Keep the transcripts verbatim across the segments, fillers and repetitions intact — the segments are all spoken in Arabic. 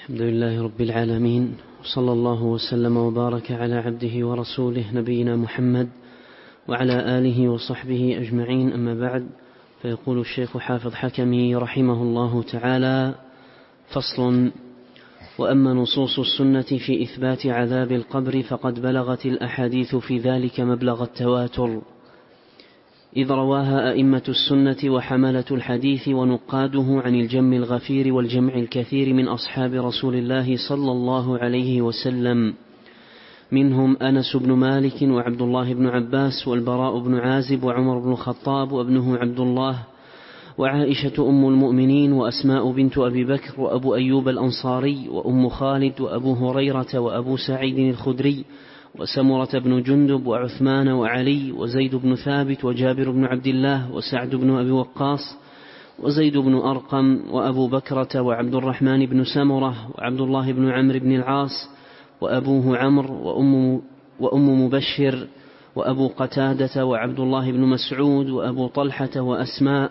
الحمد لله رب العالمين، وصلى الله وسلم وبارك على عبده ورسوله نبينا محمد وعلى آله وصحبه أجمعين. أما بعد، فيقول الشيخ حافظ حكمي رحمه الله تعالى: فصل: وأما نصوص السنة في إثبات عذاب القبر فقد بلغت الأحاديث في ذلك مبلغ التواتر، إذ رواها أئمة السنة وحملة الحديث ونقاده عن الجم الغفير والجمع الكثير من أصحاب رسول الله صلى الله عليه وسلم، منهم أنس بن مالك وعبد الله بن عباس والبراء بن عازب وعمر بن الخطاب وابنه عبد الله وعائشة أم المؤمنين وأسماء بنت أبي بكر وأبو أيوب الأنصاري وأم خالد وأبو هريرة وأبو سعيد الخدري وسمرة بن جندب وعثمان وعلي وزيد بن ثابت وجابر بن عبد الله وسعد بن أبي وقاص وزيد بن أرقم وأبو بكرة وعبد الرحمن بن سمرة وعبد الله بن عمرو بن العاص وأبوه عمرو وأم, وأم مبشر وأبو قتادة وعبد الله بن مسعود وأبو طلحة وأسماء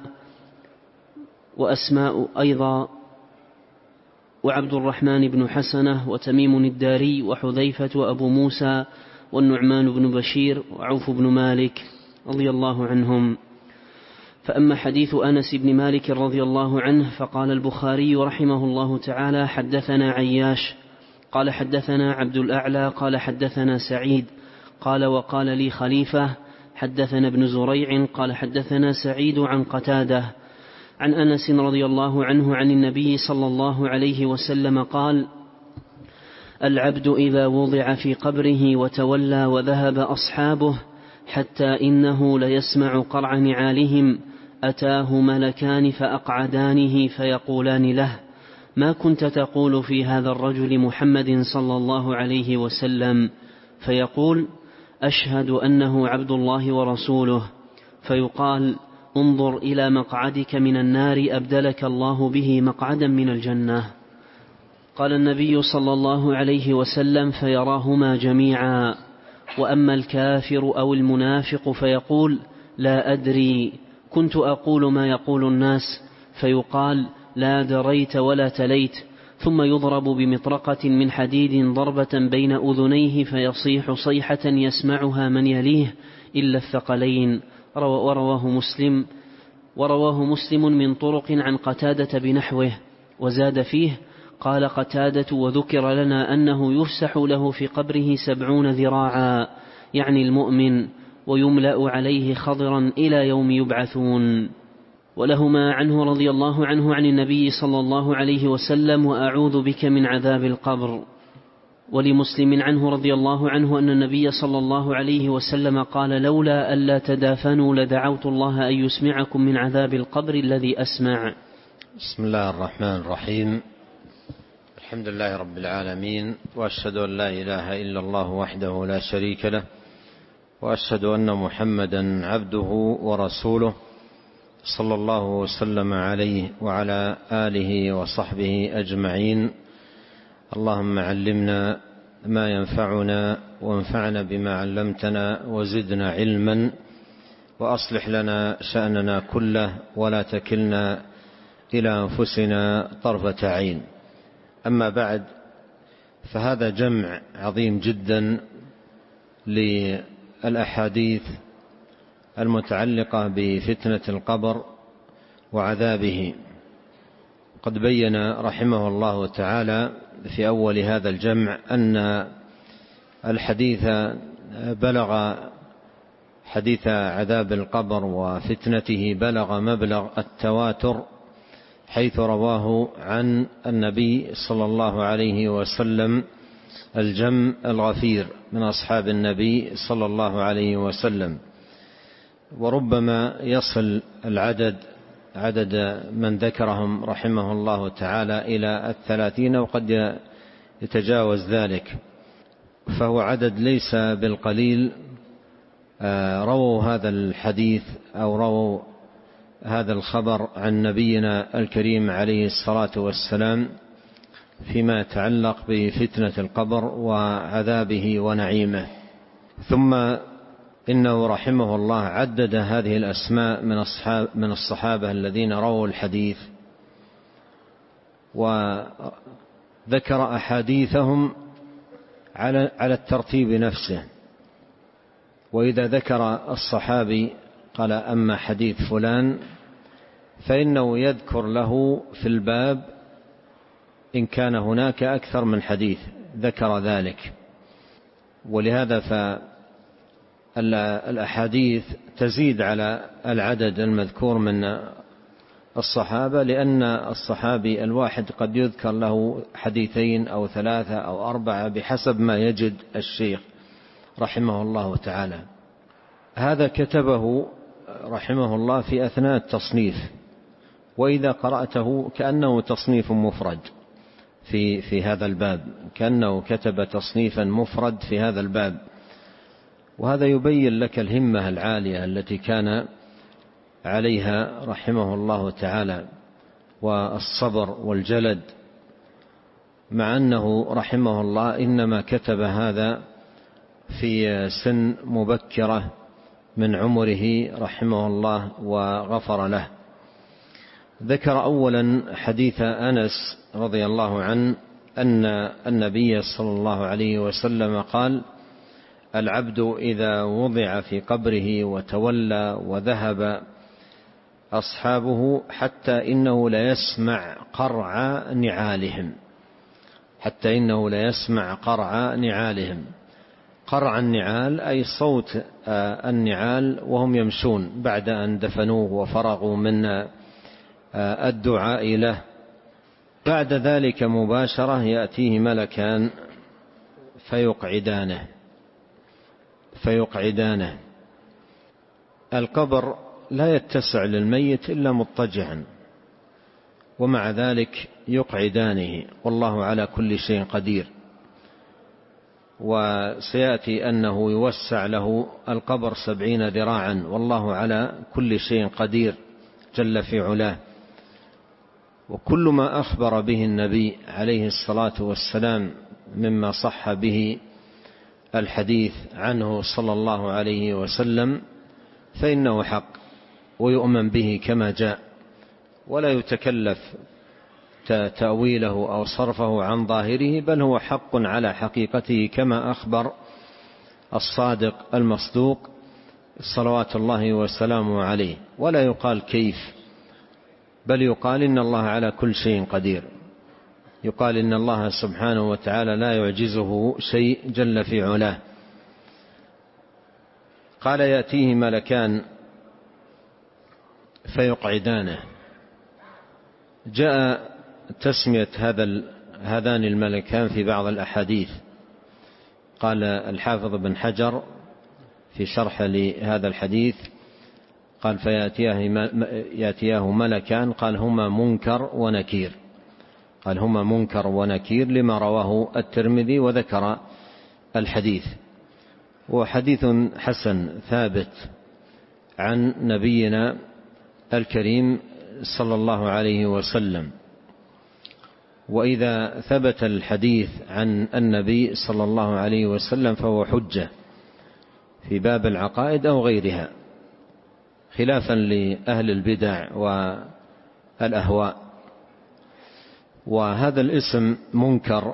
وأسماء أيضا وعبد الرحمن بن حسنة وتميم الداري وحذيفة وأبو موسى والنعمان بن بشير وعوف بن مالك رضي الله عنهم. فأما حديث أنس بن مالك رضي الله عنه فقال البخاري رحمه الله تعالى: حدثنا عياش قال حدثنا عبد الأعلى قال حدثنا سعيد قال وقال لي خليفة حدثنا ابن زريع قال حدثنا سعيد عن قتادة عن أنس رضي الله عنه عن النبي صلى الله عليه وسلم قال: العبد إذا وضع في قبره وتولى وذهب أصحابه حتى إنه ليسمع قرع نعالهم أتاه ملكان فأقعدانه فيقولان له: ما كنت تقول في هذا الرجل محمد صلى الله عليه وسلم؟ فيقول: أشهد أنه عبد الله ورسوله. فيقال: انظر إلى مقعدك من النار أبدلك الله به مقعدا من الجنة. قال النبي صلى الله عليه وسلم: فيراهما جميعا. وأما الكافر أو المنافق فيقول: لا أدري، كنت أقول ما يقول الناس. فيقال: لا دريت ولا تليت. ثم يضرب بمطرقة من حديد ضربة بين أذنيه فيصيح صيحة يسمعها من يليه إلا الثقلين. ورواه مسلم ورواه مسلم من طرق عن قتادة بنحوه، وزاد فيه: قال قتادة: وذكر لنا أنه يفسح له في قبره سبعون ذراعا، يعني المؤمن، ويملأ عليه خضرا إلى يوم يبعثون. ولهما عنه رضي الله عنه عن النبي صلى الله عليه وسلم: وأعوذ بك من عذاب القبر. ولمسلم عنه رضي الله عنه أن النبي صلى الله عليه وسلم قال: لولا ألا تدافنوا لدعوت الله أن يسمعكم من عذاب القبر الذي أسمع. بسم الله الرحمن الرحيم. الحمد لله رب العالمين، وأشهد أن لا إله إلا الله وحده لا شريك له، وأشهد أن محمدا عبده ورسوله صلى الله وسلم عليه وعلى آله وصحبه أجمعين. اللهم علمنا ما ينفعنا وانفعنا بما علمتنا وزدنا علما، وأصلح لنا شأننا كله ولا تكلنا إلى أنفسنا طرفة عين. أما بعد، فهذا جمع عظيم جدا للأحاديث المتعلقة بفتنة القبر وعذابه. قد بين رحمه الله تعالى في أول هذا الجمع أن الحديث بلغ حديث عذاب القبر وفتنته بلغ مبلغ التواتر، حيث رواه عن النبي صلى الله عليه وسلم الجم الغفير من أصحاب النبي صلى الله عليه وسلم. وربما يصل العدد عدد من ذكرهم رحمه الله تعالى إلى الثلاثين، وقد يتجاوز ذلك، فهو عدد ليس بالقليل رووا هذا الحديث أو رووا هذا الخبر عن نبينا الكريم عليه الصلاة والسلام فيما يتعلق بفتنة القبر وعذابه ونعيمه. ثم إنه رحمه الله عدد هذه الأسماء من الصحابة, من الصحابة الذين رووا الحديث، ذكر أحاديثهم على على الترتيب نفسه. وإذا ذكر الصحابي قال أما حديث فلان فإنه يذكر له في الباب إن كان هناك أكثر من حديث ذكر ذلك. ولهذا فالأحاديث تزيد على العدد المذكور من الصحابة، لأن الصحابي الواحد قد يذكر له حديثين أو ثلاثة أو أربعة بحسب ما يجد الشيخ رحمه الله تعالى. هذا كتبه رحمه الله في أثناء التصنيف، وإذا قرأته كأنه تصنيف مفرد في في هذا الباب، كأنه كتب تصنيفا مفرد في هذا الباب. وهذا يبين لك الهمة العالية التي كان عليها رحمه الله تعالى، والصبر والجلد، مع أنه رحمه الله إنما كتب هذا في سن مبكرة من عمره رحمه الله وغفر له. ذكر أولا حديث أنس رضي الله عنه أن النبي صلى الله عليه وسلم قال: العبد إذا وضع في قبره وتولى وذهب أصحابه حتى إنه ليسمع قرع نعالهم، حتى إنه ليسمع قرع نعالهم. قرع النعال أي صوت النعال وهم يمشون بعد أن دفنوه وفرغوا من الدعاء له. بعد ذلك مباشرة يأتيه ملكان فيقعدانه فيقعدانه القبر لا يتسع للميت إلا مضطجعا، ومع ذلك يقعدانه، والله على كل شيء قدير. وسيأتي أنه يوسع له القبر سبعين ذراعا، والله على كل شيء قدير جل في علاه. وكل ما أخبر به النبي عليه الصلاة والسلام مما صح به الحديث عنه صلى الله عليه وسلم فإنه حق ويؤمن به كما جاء، ولا يتكلف تأويله أو صرفه عن ظاهره، بل هو حق على حقيقته كما أخبر الصادق المصدوق صلوات الله وسلامه عليه. ولا يقال كيف، بل يقال إن الله على كل شيء قدير. يقال إن الله سبحانه وتعالى لا يعجزه شيء جل في علاه. قال: يأتيه ملكان فيقعدانه. جاء تسمية هذا هذان الملكان في بعض الأحاديث. قال الحافظ بن حجر في شرح لهذا الحديث قال: فيأتياه ملكان، قال: هما منكر ونكير، قال: هما منكر ونكير، لما رواه الترمذي وذكر الحديث. وحديث حسن ثابت عن نبينا الكريم صلى الله عليه وسلم. وإذا ثبت الحديث عن النبي صلى الله عليه وسلم فهو حجة في باب العقائد أو غيرها، خلافا لأهل البدع والأهواء. وهذا الاسم منكر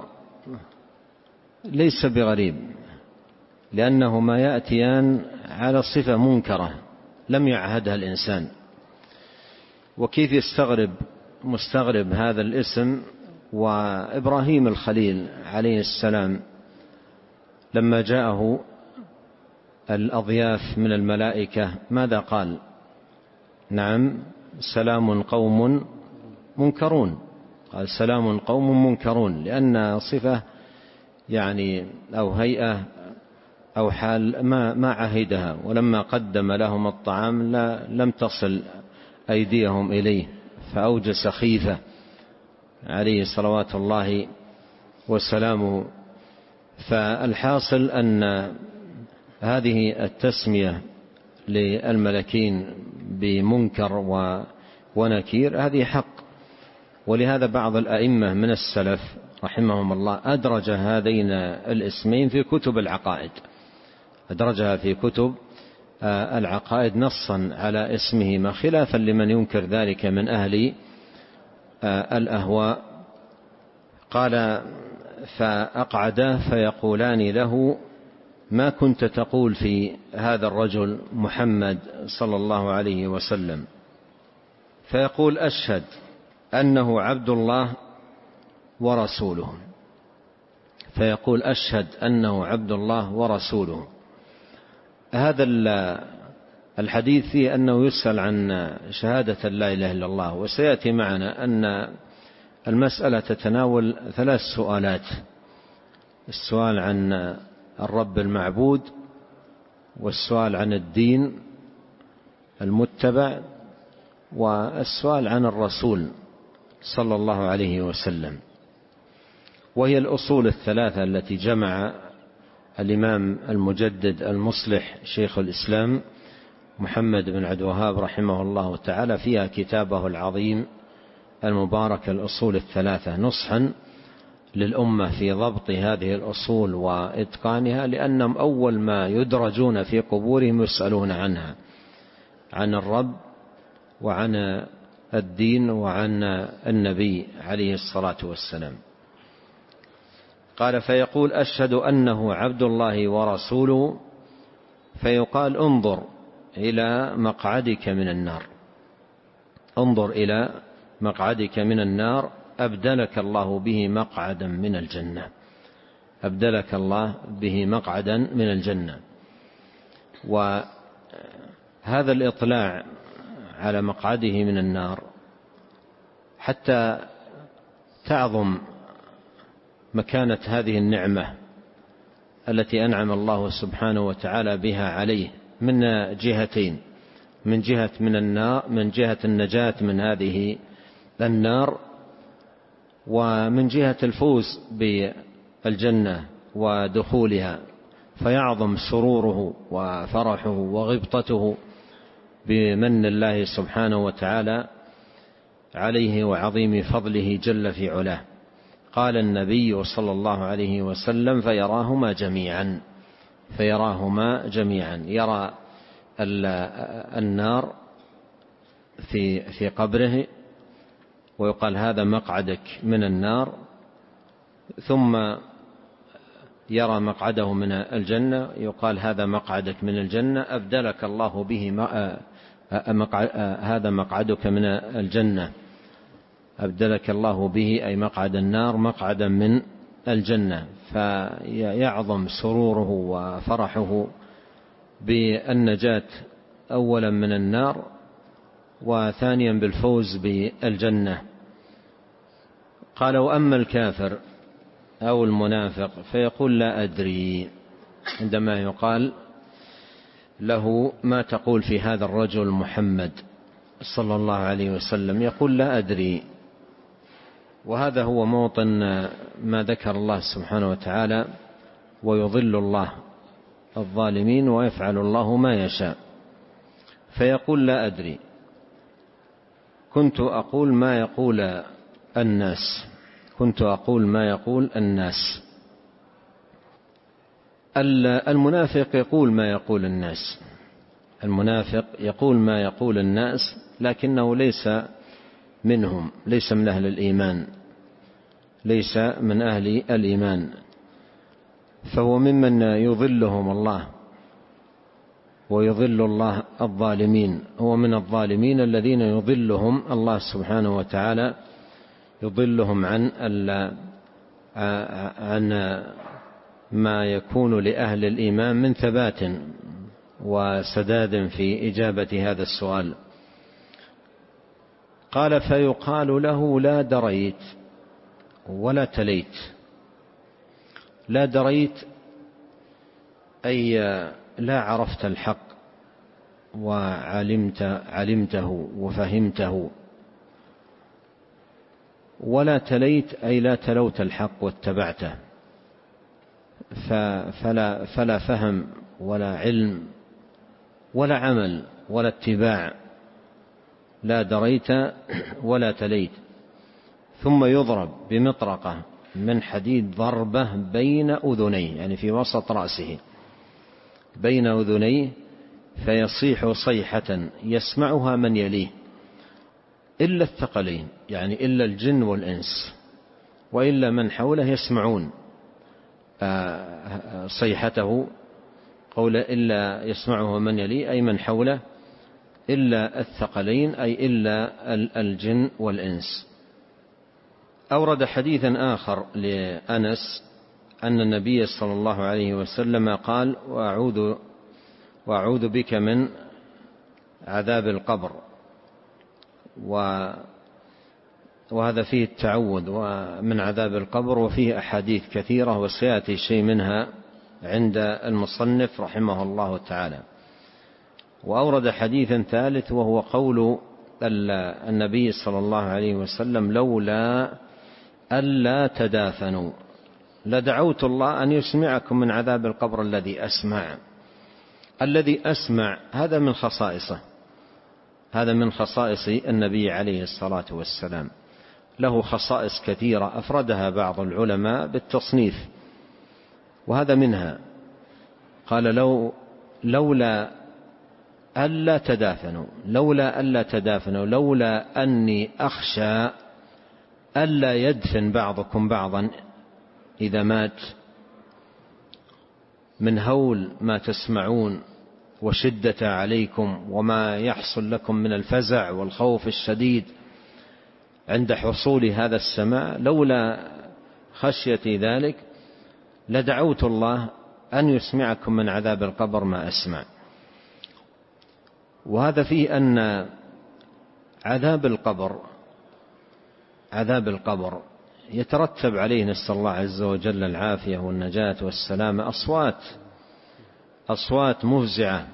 ليس بغريب، لأنهما يأتيان على صفة منكرة لم يعهدها الإنسان. وكيف يستغرب مستغرب هذا الاسم؟ وإبراهيم الخليل عليه السلام لما جاءه الأضياف من الملائكة ماذا قال؟ نعم، سلام قوم منكرون. قال: سلام قوم منكرون، لأن صفة يعني أو هيئة أو حال ما ما عهدها، ولما قدم لهم الطعام لا لم تصل أيديهم إليه، فأوجس خيفة عليه صلوات الله وسلامه. فالحاصل أن هذه التسمية للملكين بمنكر ونكير هذه حق. ولهذا بعض الأئمة من السلف رحمهم الله أدرج هذين الاسمين في كتب العقائد، أدرجها في كتب العقائد نصا على اسمهما، خلافا لمن ينكر ذلك من أهل الأهواء. قال فأقعدا فيقولان له ما كنت تقول في هذا الرجل محمد صلى الله عليه وسلم؟ فيقول أشهد أنه عبد الله ورسوله. فيقول أشهد أنه عبد الله ورسوله. هذا الحديث فيه أنه يسأل عن شهادة لا إله إلا الله، وسيأتي معنا أن المسألة تتناول ثلاث سؤالات: السؤال عن الرب المعبود، والسؤال عن الدين المتبع، والسؤال عن الرسول صلى الله عليه وسلم. وهي الأصول الثلاثة التي جمع الإمام المجدد المصلح شيخ الإسلام محمد بن عبد الوهاب رحمه الله تعالى فيها كتابه العظيم المبارك الأصول الثلاثة، نصحا للأمة في ضبط هذه الأصول وإتقانها، لأنهم أول ما يدرجون في قبورهم يسألون عنها، عن الرب وعن الدين وعن النبي عليه الصلاة والسلام. قال فيقول أشهد أنه عبد الله ورسوله، فيقال انظر إلى مقعدك من النار، انظر إلى مقعدك من النار أبدلك الله به مقعدا من الجنة، أبدلك الله به مقعدا من الجنة. وهذا الإطلاع على مقعده من النار حتى تعظم مكانة هذه النعمة التي أنعم الله سبحانه وتعالى بها عليه من جهتين: من جهة من النار، من جهة النجاة من هذه النار، ومن جهة الفوز بالجنة ودخولها، فيعظم سروره وفرحه وغبطته بمن الله سبحانه وتعالى عليه وعظيم فضله جل في علاه. قال النبي صلى الله عليه وسلم فيراهما جميعا، فيراهما جميعا، يرى النار في في قبره ويقال هذا مقعدك من النار، ثم يرى مقعده من الجنة يقال هذا مقعدك من الجنة، أبدلك الله به هذا مقعدك من الجنة، أبدلك الله به أي مقعد النار مقعدا من الجنة. فيعظم سروره وفرحه بالنجاة أولا من النار، وثانيا بالفوز بالجنة. قال وأما الكافر أو المنافق فيقول لا أدري، عندما يقال له ما تقول في هذا الرجل محمد صلى الله عليه وسلم يقول لا أدري. وهذا هو موطن ما ذكر الله سبحانه وتعالى: ويضل الله الظالمين ويفعل الله ما يشاء. فيقول لا أدري، كنت أقول ما يقول الناس، كنت أقول ما يقول الناس. المنافق يقول ما يقول الناس، المنافق يقول ما يقول الناس، لكنه ليس منهم، ليس من أهل الإيمان، ليس من أهل الإيمان، فهو ممن يظلهم الله ويظل الله الظالمين، هو من الظالمين الذين يظلهم الله سبحانه وتعالى، يظلهم عن عن ما يكون لأهل الإيمان من ثبات وسداد في إجابة هذا السؤال. قال فيقال له لا دريت ولا تليت. لا دريت أي لا عرفت الحق وعلمت علمته وفهمته، ولا تليت أي لا تلوت الحق واتبعته، فلا, فلا فهم ولا علم ولا عمل ولا اتباع. لا دريت ولا تليت. ثم يضرب بمطرقة من حديد ضربة بين أذنيه، يعني في وسط رأسه بين أذنيه، فيصيح صيحة يسمعها من يليه إلا الثقلين، يعني إلا الجن والإنس، وإلا من حوله يسمعون صيحته، قول إلا يسمعه من يلي أي من حوله، إلا الثقلين أي إلا الجن والإنس. أورد حديثا آخر لأنس أن النبي صلى الله عليه وسلم قال: وأعوذ, وأعوذ بك من عذاب القبر، وهذا فيه التعوذ من عذاب القبر، وفيه أحاديث كثيرة وسيأتي شيء منها عند المصنف رحمه الله تعالى. وأورد حديثا ثالث وهو قول النبي صلى الله عليه وسلم: لولا ألا تدافنوا لدعوت الله أن يسمعكم من عذاب القبر الذي أسمع. الذي أسمع هذا من خصائصه، هذا من خصائص النبي عليه الصلاة والسلام، له خصائص كثيرة أفردها بعض العلماء بالتصنيف، وهذا منها. قال: لو لولا ألا تدافنوا، لولا ألا تدافنوا، لولا أني أخشى ألا يدفن بعضكم بعضا إذا مات، من هول ما تسمعون وشدة عليكم وما يحصل لكم من الفزع والخوف الشديد عند حصول هذا السماع، لولا خشيتي ذلك لدعوت الله أن يسمعكم من عذاب القبر ما أسمع. وهذا فيه أن عذاب القبر عذاب القبر يترتب عليه، نسأل الله عز وجل العافية والنجاة والسلامة، أصوات أصوات مفزعة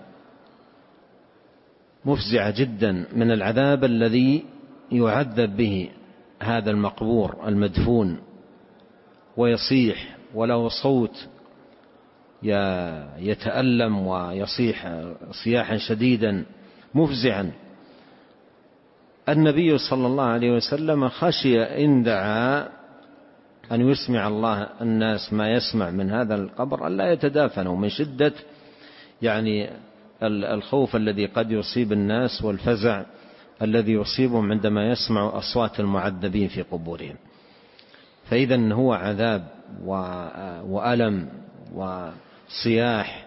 مفزعة جدا من العذاب الذي يعذب به هذا المقبور المدفون، ويصيح وله صوت يتألم ويصيح صياحا شديدا مفزعا. النبي صلى الله عليه وسلم خشي إن دعا أن يسمع الله الناس ما يسمع من هذا القبر ألا يتدافنوا من شدة يعني الخوف الذي قد يصيب الناس والفزع الذي يصيبهم عندما يسمعوا أصوات المعذبين في قبورهم. فإذا هو عذاب وألم وصياح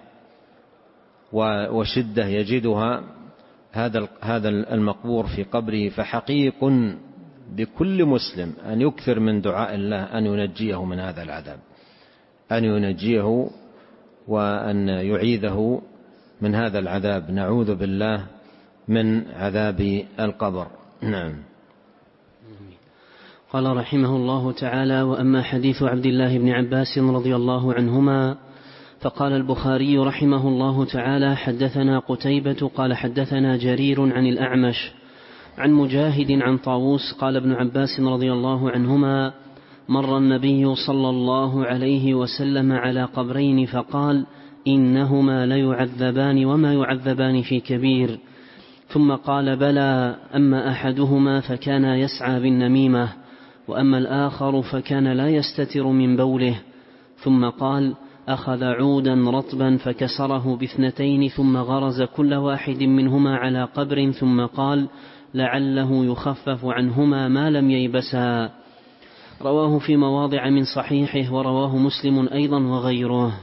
وشدة يجدها هذا هذا المقبور في قبره. فحقيق بكل مسلم أن يكثر من دعاء الله أن ينجيه من هذا العذاب، أن ينجيه وأن يعيذه من هذا العذاب. نعوذ بالله من عذاب القبر. نعم. قال رحمه الله تعالى: وأما حديث عبد الله بن عباس رضي الله عنهما فقال البخاري رحمه الله تعالى: حدثنا قتيبة قال حدثنا جرير عن الأعمش عن مجاهد عن طاووس قال ابن عباس رضي الله عنهما: مر النبي صلى الله عليه وسلم على قبرين فقال: إنهما ليعذبان وما يعذبان في كبير. ثم قال: بلى، أما أحدهما فكان يسعى بالنميمة، وأما الآخر فكان لا يستتر من بوله. ثم قال: أخذ عودا رطبا فكسره باثنتين ثم غرز كل واحد منهما على قبر، ثم قال: لعله يخفف عنهما ما لم ييبسا. رواه في مواضع من صحيحه، ورواه مسلم أيضا وغيره.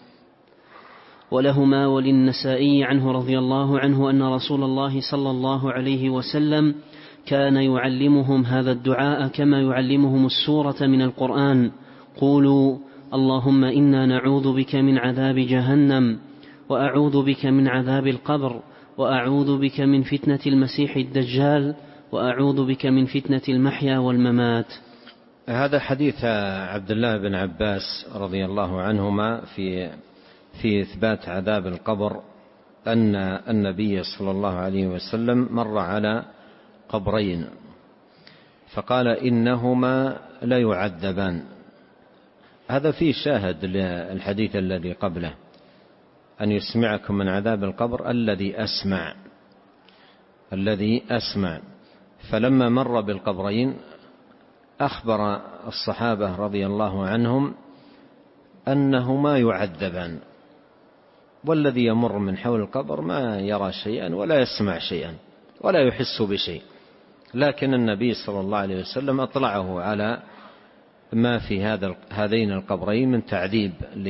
ولهما وللنسائي عنه رضي الله عنه أن رسول الله صلى الله عليه وسلم كان يعلمهم هذا الدعاء كما يعلمهم السورة من القرآن: قولوا اللهم إنا نعوذ بك من عذاب جهنم، وأعوذ بك من عذاب القبر، وأعوذ بك من فتنة المسيح الدجال، وأعوذ بك من فتنة المحيا والممات. هذا حديث عبد الله بن عباس رضي الله عنهما في في إثبات عذاب القبر، أن النبي صلى الله عليه وسلم مر على قبرين فقال: إنهما لا يعذبان. هذا فيه شاهد للحديث الذي قبله: أن يسمعكم من عذاب القبر الذي أسمع الذي أسمع. فلما مر بالقبرين أخبر الصحابة رضي الله عنهم أنهما يعذبان، والذي يمر من حول القبر ما يرى شيئا ولا يسمع شيئا ولا يحس بشيء، لكن النبي صلى الله عليه وسلم أطلعه على ما في هذا هذين القبرين من تعذيب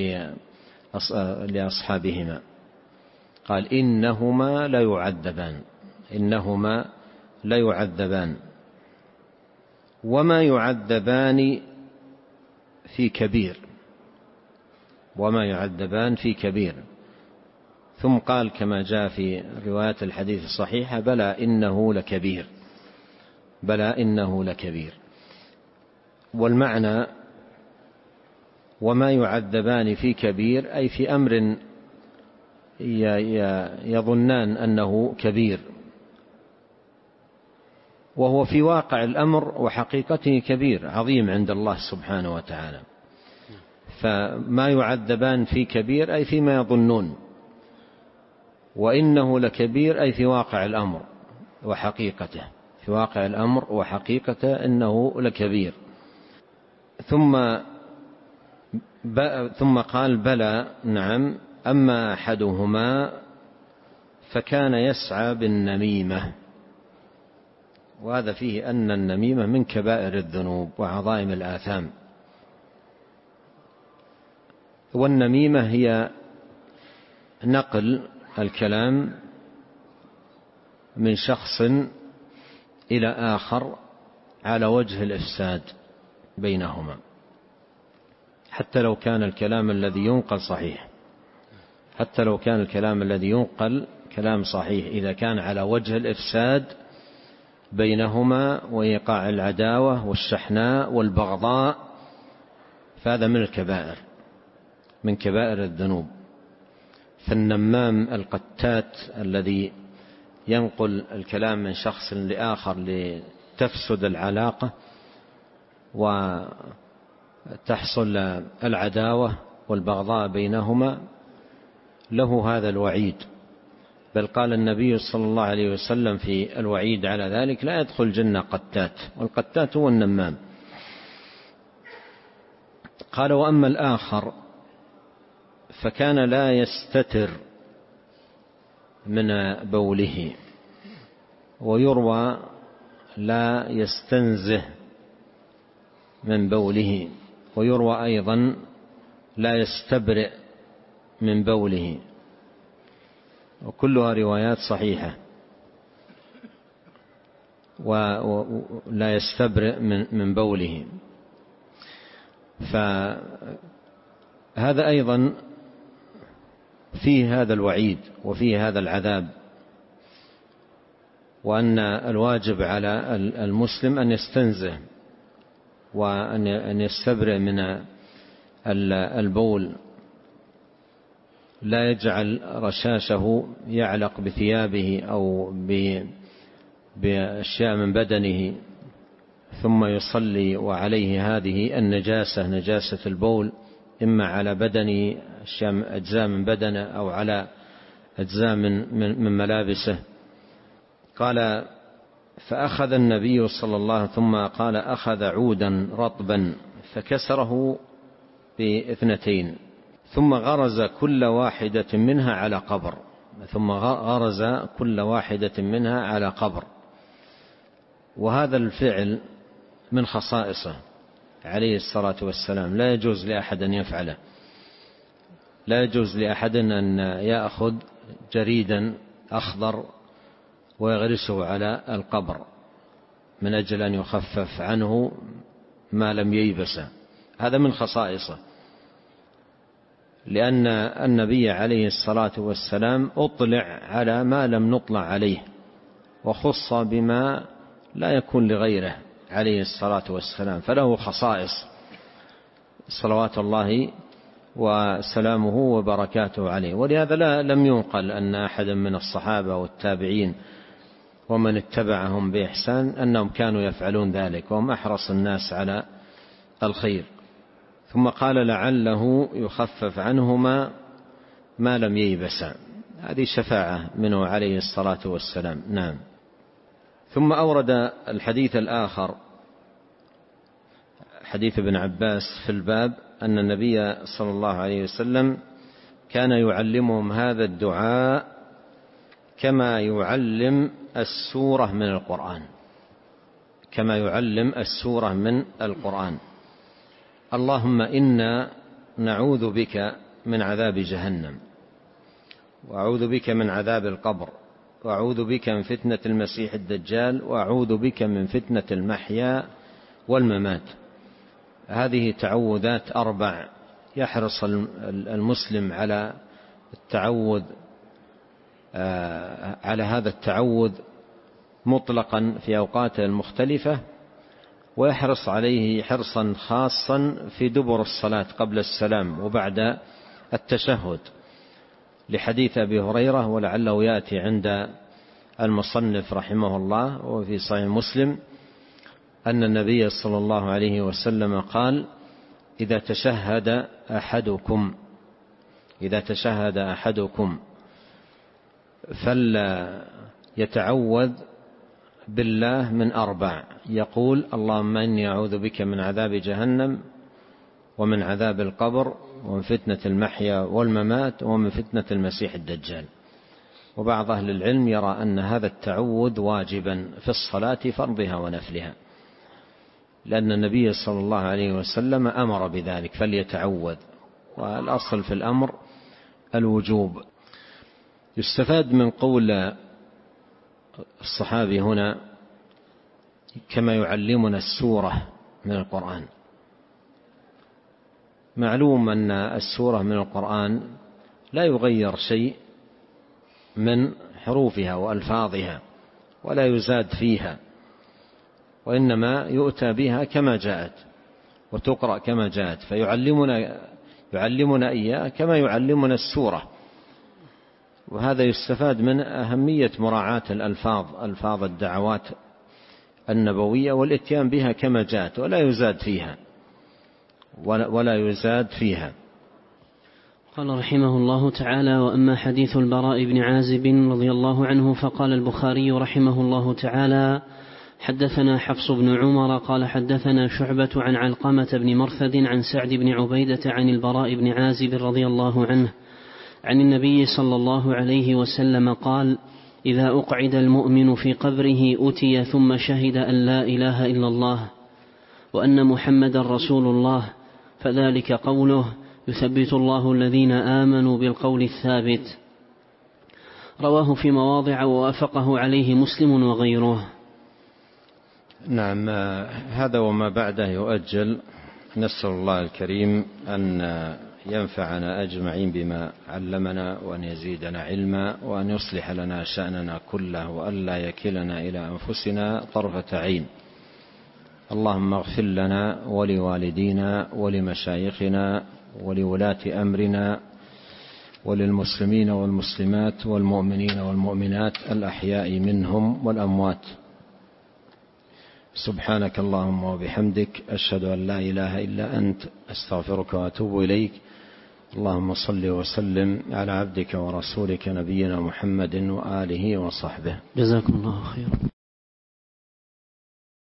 لأصحابهما. قال إنهما لا يعذبان إنهما لا يعذبان وما يعذبان في كبير وما يعذبان في كبير. ثم قال كما جاء في رواية الحديث الصحيحة بلى إنه لكبير بلى إنه لكبير. والمعنى وما يعذبان في كبير أي في أمر يظنان أنه كبير وهو في واقع الأمر وحقيقته كبير عظيم عند الله سبحانه وتعالى. فما يعذبان في كبير أي فيما يظنون، وإنه لكبير أي في واقع الأمر وحقيقته في واقع الأمر وحقيقته إنه لكبير. ثم ثم قال بلى نعم أما أحدهما فكان يسعى بالنميمة. وهذا فيه أن النميمة من كبائر الذنوب وعظائم الآثام. والنميمة هي نقل الكلام من شخص إلى آخر على وجه الإفساد بينهما، حتى لو كان الكلام الذي ينقل صحيح حتى لو كان الكلام الذي ينقل كلام صحيح إذا كان على وجه الإفساد بينهما وإيقاع العداوة والشحناء والبغضاء فهذا من الكبائر من كبائر الذنوب. فالنمام القتات الذي ينقل الكلام من شخص لآخر لتفسد العلاقة وتحصل العداوة والبغضاء بينهما له هذا الوعيد. بل قال النبي صلى الله عليه وسلم في الوعيد على ذلك لا يدخل الجنة قتات، والقتات هو النمام. قال وأما الآخر فكان لا يستتر من بوله، ويروى لا يستنزه من بوله، ويروى أيضا لا يستبرئ من بوله، وكلها روايات صحيحة. ولا يستبرئ من بوله، فهذا أيضا فيه هذا الوعيد وفيه هذا العذاب، وأن الواجب على المسلم أن يستنزه وأن يستبرئ من البول، لا يجعل رشاشه يعلق بثيابه أو بأشياء من بدنه ثم يصلي وعليه هذه النجاسة نجاسة البول، إما على بدنه أجزاء من بدنه أو على أجزاء من ملابسه. قال فأخذ النبي صلى الله عليه وسلم ثم قال أخذ عودا رطبا فكسره باثنتين ثم غرز كل واحدة منها على قبر ثم غرز كل واحدة منها على قبر. وهذا الفعل من خصائصه عليه الصلاة والسلام، لا يجوز لأحد أن يفعله. لا يجوز لأحد أن يأخذ جريدا أخضر ويغرسه على القبر من أجل أن يخفف عنه ما لم ييبس. هذا من خصائصه، لأن النبي عليه الصلاة والسلام أطلع على ما لم نطلع عليه، وخص بما لا يكون لغيره عليه الصلاة والسلام، فله خصائص صلوات الله وسلامه وبركاته عليه. ولهذا لا لم ينقل أن أحدا من الصحابة والتابعين ومن اتبعهم بإحسان أنهم كانوا يفعلون ذلك، وهم أحرص الناس على الخير. ثم قال لعله يخفف عنهما ما لم ييبسا، هذه شفاعة منه عليه الصلاة والسلام. نعم. ثم أورد الحديث الآخر حديث ابن عباس في الباب أن النبي صلى الله عليه وسلم كان يعلمهم هذا الدعاء كما يعلم السورة من القرآن كما يعلم السورة من القرآن اللهم إنا نعوذ بك من عذاب جهنم، وأعوذ بك من عذاب القبر، وأعوذ بك من فتنة المسيح الدجال، وأعوذ بك من فتنة المحيا والممات. هذه تعوذات أربع يحرص المسلم على التعوذ على هذا التعوذ مطلقا في أوقاته المختلفة، ويحرص عليه حرصا خاصا في دبر الصلاة قبل السلام وبعد التشهد، لحديث أبي هريرة ولعله يأتي عند المصنف رحمه الله وفي صحيح مسلم أن النبي صلى الله عليه وسلم قال: إذا تشهد أحدكم إذا تشهد أحدكم فلا يتعوذ بالله من أربع، يقول: اللهم إني أعوذ بك من عذاب جهنم، ومن عذاب القبر، ومن فتنة المحيا والممات، ومن فتنة المسيح الدجال. وبعض أهل العلم يرى أن هذا التعوذ واجبا في الصلاة فرضها ونفلها، لأن النبي صلى الله عليه وسلم أمر بذلك فليتعوذ، والأصل في الأمر الوجوب. يستفاد من قول الصحابي هنا كما يعلمنا السورة من القرآن. معلوم أن السورة من القرآن لا يغير شيء من حروفها وألفاظها ولا يزاد فيها، وإنما يؤتى بها كما جاءت وتقرأ كما جاءت، فيعلمنا يعلمنا إياه كما يعلمنا السورة. وهذا يستفاد من أهمية مراعاة الألفاظ ألفاظ الدعوات النبوية والإتيان بها كما جاءت ولا يزاد فيها ولا يزاد فيها. قال رحمه الله تعالى: وأما حديث البراء بن عازب رضي الله عنه فقال البخاري رحمه الله تعالى: حدثنا حفص بن عمر قال حدثنا شعبة عن علقمة بن مرثد عن سعد بن عبيدة عن البراء بن عازب رضي الله عنه عن النبي صلى الله عليه وسلم قال: إذا أقعد المؤمن في قبره أتي ثم شهد أن لا إله إلا الله وأن محمد رسول الله، فذلك قوله: يثبت الله الذين آمنوا بالقول الثابت. رواه في مواضع ووافقه عليه مسلم وغيره. نعم، هذا وما بعده يؤجل. نسأل الله الكريم أن ينفعنا أجمعين بما علمنا، وأن يزيدنا علما، وأن يصلح لنا شأننا كله، وأن لا يكلنا إلى أنفسنا طرفة عين. اللهم اغفر لنا ولوالدينا ولمشايخنا ولولاة أمرنا وللمسلمين والمسلمات والمؤمنين والمؤمنات الأحياء منهم والأموات. سبحانك اللهم وبحمدك، أشهد أن لا إله إلا أنت، أستغفرك وأتوب إليك. اللهم صل وسلم على عبدك ورسولك نبينا محمد وآله وصحبه. جزاكم الله خيرا.